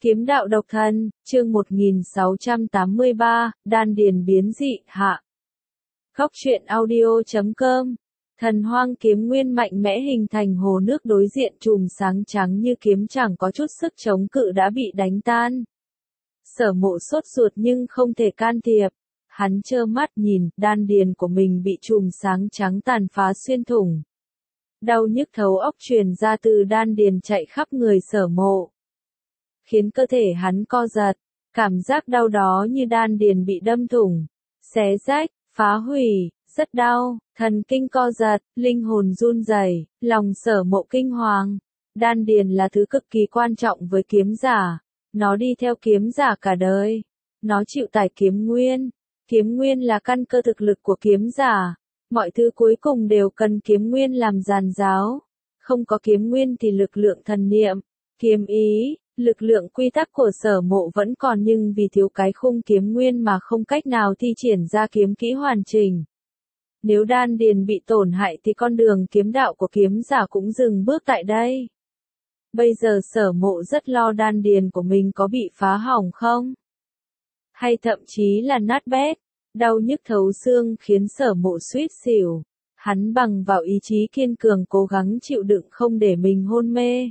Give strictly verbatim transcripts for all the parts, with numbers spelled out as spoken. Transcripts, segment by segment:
Kiếm đạo độc thân, chương một nghìn sáu trăm tám mươi ba, đan điền biến dị, hạ. Góc truyện audio chấm com. Thần hoang kiếm nguyên mạnh mẽ hình thành hồ nước đối diện chùm sáng trắng như kiếm chẳng có chút sức chống cự đã bị đánh tan. Sở Mộ sốt ruột nhưng không thể can thiệp. Hắn trơ mắt nhìn, đan điền của mình bị chùm sáng trắng tàn phá xuyên thủng. Đau nhức thấu óc truyền ra từ đan điền chạy khắp người Sở Mộ, khiến cơ thể hắn co giật, cảm giác đau đó như đan điền bị đâm thủng, xé rách, phá hủy, rất đau, thần kinh co giật, linh hồn run rẩy, lòng Sở Mộ kinh hoàng. Đan điền là thứ cực kỳ quan trọng với kiếm giả, nó đi theo kiếm giả cả đời, nó chịu tải kiếm nguyên, kiếm nguyên là căn cơ thực lực của kiếm giả, mọi thứ cuối cùng đều cần kiếm nguyên làm giàn giáo, không có kiếm nguyên thì lực lượng thần niệm, kiếm ý, lực lượng quy tắc của Sở Mộ vẫn còn nhưng vì thiếu cái khung kiếm nguyên mà không cách nào thi triển ra kiếm kỹ hoàn chỉnh. Nếu đan điền bị tổn hại thì con đường kiếm đạo của kiếm giả cũng dừng bước tại đây. Bây giờ Sở Mộ rất lo đan điền của mình có bị phá hỏng không? Hay thậm chí là nát bét, đau nhức thấu xương khiến Sở Mộ suýt xỉu. Hắn bằng vào ý chí kiên cường cố gắng chịu đựng không để mình hôn mê.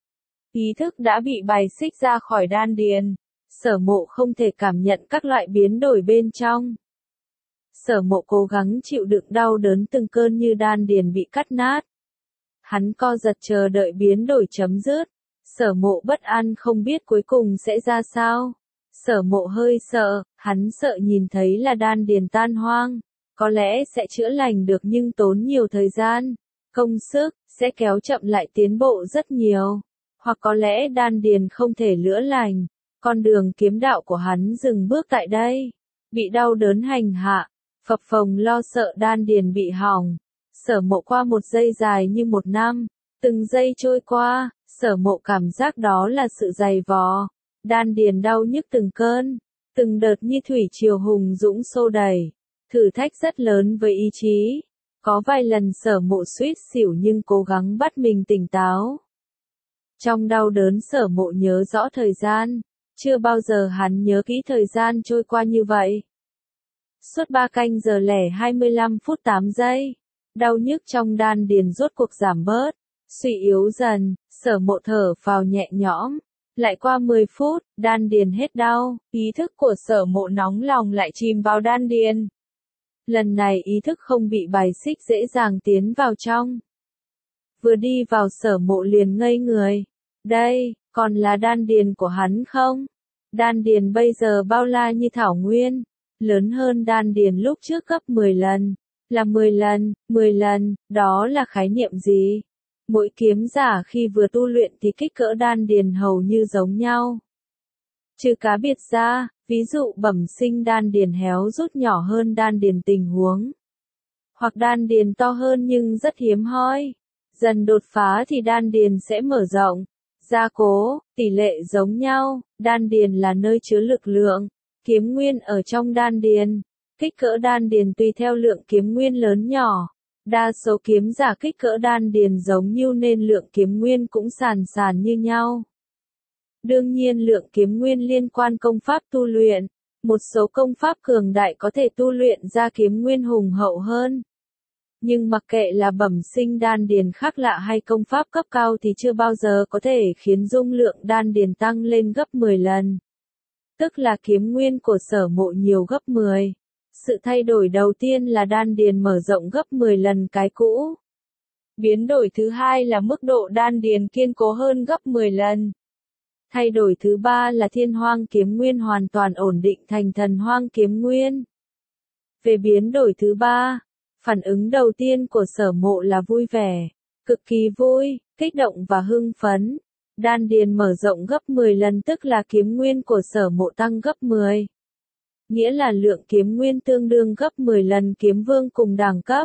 Ý thức đã bị bài xích ra khỏi đan điền, Sở Mộ không thể cảm nhận các loại biến đổi bên trong. Sở Mộ cố gắng chịu đựng đau đớn từng cơn như đan điền bị cắt nát. Hắn co giật chờ đợi biến đổi chấm dứt. Sở Mộ bất an không biết cuối cùng sẽ ra sao. Sở Mộ hơi sợ, hắn sợ nhìn thấy là đan điền tan hoang. Có lẽ sẽ chữa lành được nhưng tốn nhiều thời gian, công sức, sẽ kéo chậm lại tiến bộ rất nhiều. Hoặc có lẽ đan điền không thể chữa lành, con đường kiếm đạo của hắn dừng bước tại đây. Bị đau đớn hành hạ, phập phồng lo sợ đan điền bị hỏng. Sở Mộ qua một giây dài như một năm, từng giây trôi qua, Sở Mộ cảm giác đó là sự dày vò. Đan điền đau nhức từng cơn, từng đợt như thủy triều hùng dũng xô đẩy. Thử thách rất lớn với ý chí. Có vài lần Sở Mộ suýt xỉu nhưng cố gắng bắt mình tỉnh táo. Trong đau đớn Sở Mộ nhớ rõ thời gian, chưa bao giờ hắn nhớ kỹ thời gian trôi qua như vậy. Suốt ba canh giờ lẻ hai mươi lăm phút tám giây, đau nhức trong đan điền rốt cuộc giảm bớt, suy yếu dần, Sở Mộ thở phào nhẹ nhõm. Lại qua mười phút, đan điền hết đau, ý thức của Sở Mộ nóng lòng lại chìm vào đan điền. Lần này ý thức không bị bài xích dễ dàng tiến vào trong. Vừa đi vào Sở Mộ liền ngây người. Đây, còn là đan điền của hắn không? Đan điền bây giờ bao la như thảo nguyên, lớn hơn đan điền lúc trước gấp mười lần, là mười lần, mười lần, đó là khái niệm gì? Mỗi kiếm giả khi vừa tu luyện thì kích cỡ đan điền hầu như giống nhau. Trừ cá biệt ra, ví dụ bẩm sinh đan điền héo rút nhỏ hơn đan điền tình huống. Hoặc đan điền to hơn nhưng rất hiếm hoi. Dần đột phá thì đan điền sẽ mở rộng, gia cố, tỷ lệ giống nhau, đan điền là nơi chứa lực lượng, kiếm nguyên ở trong đan điền. Kích cỡ đan điền tùy theo lượng kiếm nguyên lớn nhỏ. Đa số kiếm giả kích cỡ đan điền giống như nên lượng kiếm nguyên cũng sàn sàn như nhau. Đương nhiên lượng kiếm nguyên liên quan công pháp tu luyện, một số công pháp cường đại có thể tu luyện ra kiếm nguyên hùng hậu hơn. Nhưng mặc kệ là bẩm sinh đan điền khác lạ hay công pháp cấp cao thì chưa bao giờ có thể khiến dung lượng đan điền tăng lên gấp mười lần. Tức là kiếm nguyên của Sở Mộ nhiều gấp mười. Sự thay đổi đầu tiên là đan điền mở rộng gấp mười lần cái cũ. Biến đổi thứ hai là mức độ đan điền kiên cố hơn gấp mười lần. Thay đổi thứ ba là thiên hoang kiếm nguyên hoàn toàn ổn định thành thần hoang kiếm nguyên. Về biến đổi thứ ba, phản ứng đầu tiên của Sở Mộ là vui vẻ, cực kỳ vui, kích động và hưng phấn. Đan điền mở rộng gấp mười lần tức là kiếm nguyên của Sở Mộ tăng gấp mười. Nghĩa là lượng kiếm nguyên tương đương gấp mười lần kiếm vương cùng đẳng cấp.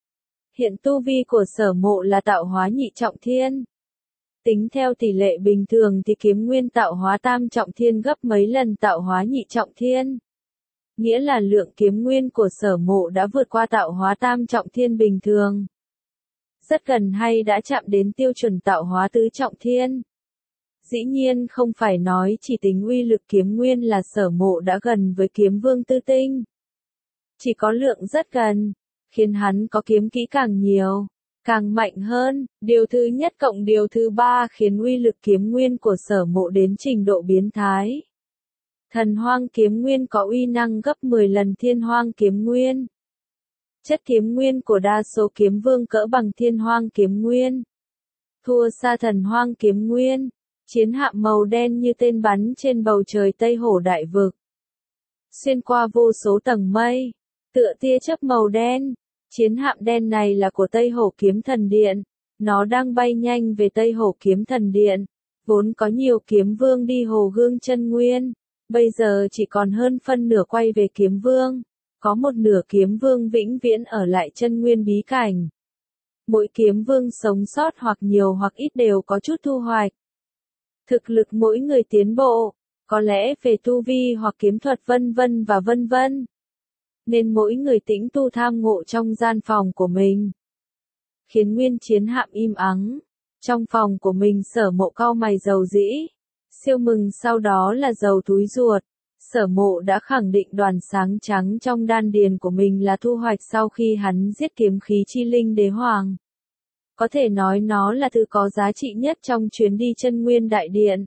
Hiện tu vi của Sở Mộ là tạo hóa nhị trọng thiên. Tính theo tỷ lệ bình thường thì kiếm nguyên tạo hóa tam trọng thiên gấp mấy lần tạo hóa nhị trọng thiên. Nghĩa là lượng kiếm nguyên của Sở Mộ đã vượt qua tạo hóa tam trọng thiên bình thường. Rất gần hay đã chạm đến tiêu chuẩn tạo hóa tứ trọng thiên. Dĩ nhiên không phải nói chỉ tính uy lực kiếm nguyên là Sở Mộ đã gần với kiếm vương tư tinh. Chỉ có lượng rất gần, khiến hắn có kiếm kỹ càng nhiều, càng mạnh hơn. Điều thứ nhất cộng điều thứ ba khiến uy lực kiếm nguyên của Sở Mộ đến trình độ biến thái. Thần hoang kiếm nguyên có uy năng gấp mười lần thiên hoang kiếm nguyên. Chất kiếm nguyên của đa số kiếm vương cỡ bằng thiên hoang kiếm nguyên. Thua xa thần hoang kiếm nguyên. Chiến hạm màu đen như tên bắn trên bầu trời Tây Hổ đại vực. Xuyên qua vô số tầng mây. Tựa tia chớp màu đen. Chiến hạm đen này là của Tây Hổ kiếm thần điện. Nó đang bay nhanh về Tây Hổ kiếm thần điện. Vốn có nhiều kiếm vương đi Hồ Gương chân nguyên. Bây giờ chỉ còn hơn phân nửa quay về kiếm vương. Có một nửa kiếm vương vĩnh viễn ở lại chân nguyên bí cảnh. Mỗi kiếm vương sống sót hoặc nhiều hoặc ít đều có chút thu hoạch. Thực lực mỗi người tiến bộ, có lẽ về tu vi hoặc kiếm thuật vân vân và vân vân. Nên mỗi người tĩnh tu tham ngộ trong gian phòng của mình. Khiến nguyên chiến hạm im ắng. Trong phòng của mình Sở Mộ cau mày dầu dĩ. Siêu mừng sau đó là dầu túi ruột. Sở Mộ đã khẳng định đoàn sáng trắng trong đan điền của mình là thu hoạch sau khi hắn giết kiếm khí chi linh đế hoàng. Có thể nói nó là thứ có giá trị nhất trong chuyến đi chân nguyên đại điện.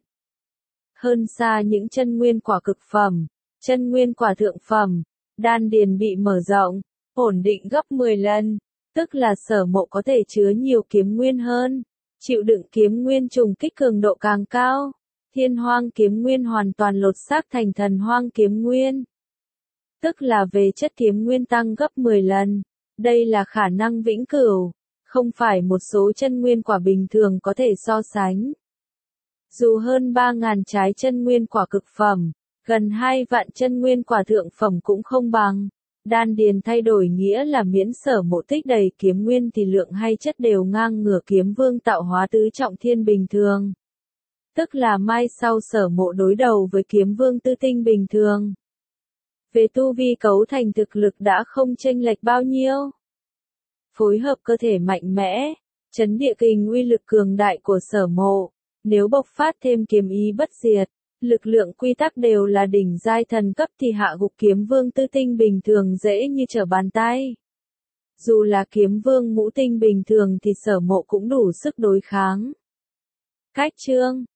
Hơn xa những chân nguyên quả cực phẩm, chân nguyên quả thượng phẩm, đan điền bị mở rộng, ổn định gấp mười lần, tức là Sở Mộ có thể chứa nhiều kiếm nguyên hơn, chịu đựng kiếm nguyên trùng kích cường độ càng cao. Thiên hoang kiếm nguyên hoàn toàn lột xác thành thần hoang kiếm nguyên. Tức là về chất kiếm nguyên tăng gấp mười lần. Đây là khả năng vĩnh cửu. Không phải một số chân nguyên quả bình thường có thể so sánh. Dù hơn ba nghìn trái chân nguyên quả cực phẩm, gần hai vạn chân nguyên quả thượng phẩm cũng không bằng. Đan điền thay đổi nghĩa là miễn Sở Mộ tích đầy kiếm nguyên thì lượng hay chất đều ngang ngửa kiếm vương tạo hóa tứ trọng thiên bình thường. Tức là mai sau Sở Mộ đối đầu với kiếm vương tư tinh bình thường. Về tu vi cấu thành thực lực đã không chênh lệch bao nhiêu. Phối hợp cơ thể mạnh mẽ, chấn địa kình uy lực cường đại của Sở Mộ, nếu bộc phát thêm kiếm ý bất diệt, lực lượng quy tắc đều là đỉnh giai thần cấp thì hạ gục kiếm vương tư tinh bình thường dễ như trở bàn tay. Dù là kiếm vương ngũ tinh bình thường thì Sở Mộ cũng đủ sức đối kháng. Cách chương